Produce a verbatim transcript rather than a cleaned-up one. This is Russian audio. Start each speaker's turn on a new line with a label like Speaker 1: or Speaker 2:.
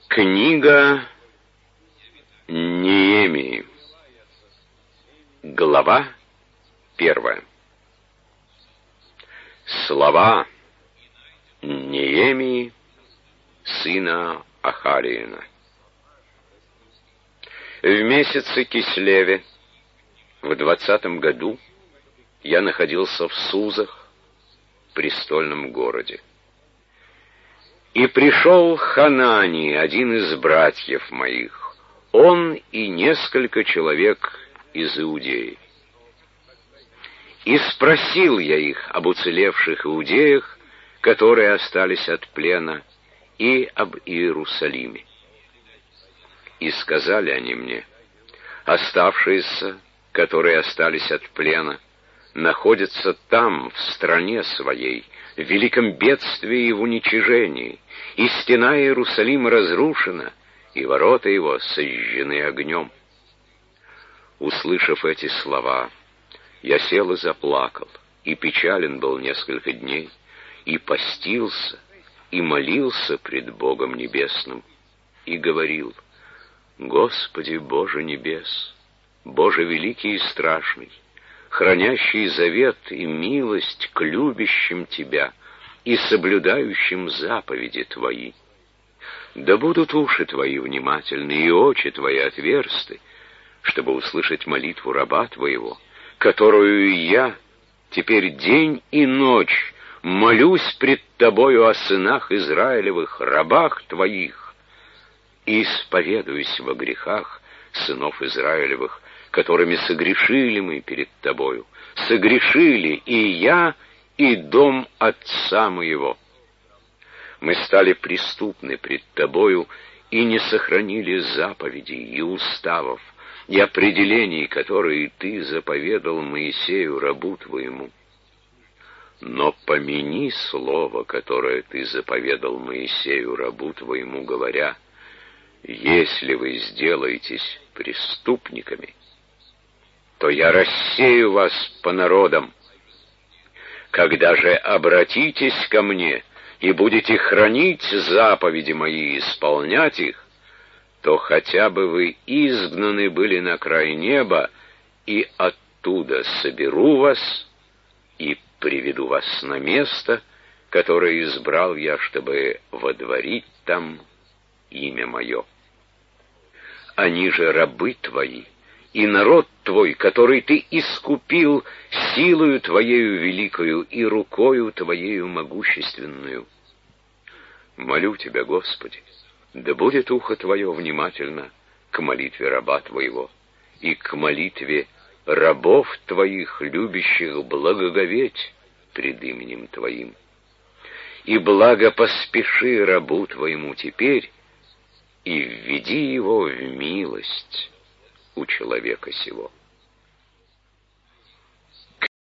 Speaker 1: Книга Неемии. Глава первая. Слова Неемии, сына Ахалиина. В месяце Кислеве, в двадцатом году, я находился в Сузах, престольном городе. И пришел Ханани, один из братьев моих, он и несколько человек из Иудеи. И спросил я их об уцелевших иудеях, которые остались от плена, и об Иерусалиме. И сказали они мне: оставшиеся, которые остались от плена, находятся там, в стране своей, в великом бедствии и в уничижении, и стена Иерусалима разрушена, и ворота его сожжены огнем. Услышав эти слова, я сел и заплакал, и печален был несколько дней, и постился, и молился пред Богом Небесным, и говорил: Господи Боже небес, Боже великий и страшный, хранящий завет и милость к любящим Тебя и соблюдающим заповеди Твои. Да будут уши Твои внимательны и очи Твои отверсты, чтобы услышать молитву раба Твоего, которую я теперь день и ночь молюсь пред Тобою о сынах Израилевых, рабах Твоих, и исповедуюсь во грехах сынов Израилевых, которыми согрешили мы перед Тобою, согрешили и я, и дом отца моего. Мы стали преступны пред Тобою и не сохранили заповедей и уставов, и определений, которые Ты заповедал Моисею, рабу Твоему. Но помяни слово, которое Ты заповедал Моисею, рабу Твоему, говоря: если вы сделаетесь преступниками, то я рассею вас по народам. Когда же обратитесь ко мне и будете хранить заповеди мои и исполнять их, то хотя бы вы изгнаны были на край неба, и оттуда соберу вас и приведу вас на место, которое избрал я, чтобы водворить там имя мое. Они же рабы Твои, и народ Твой, который Ты искупил силою Твоею великою и рукою Твоею могущественную. Молю Тебя, Господи, да будет ухо Твое внимательно к молитве раба Твоего и к молитве рабов Твоих, любящих благоговеть пред именем Твоим. И благо поспеши рабу Твоему теперь, и введи его в милость у человека сего.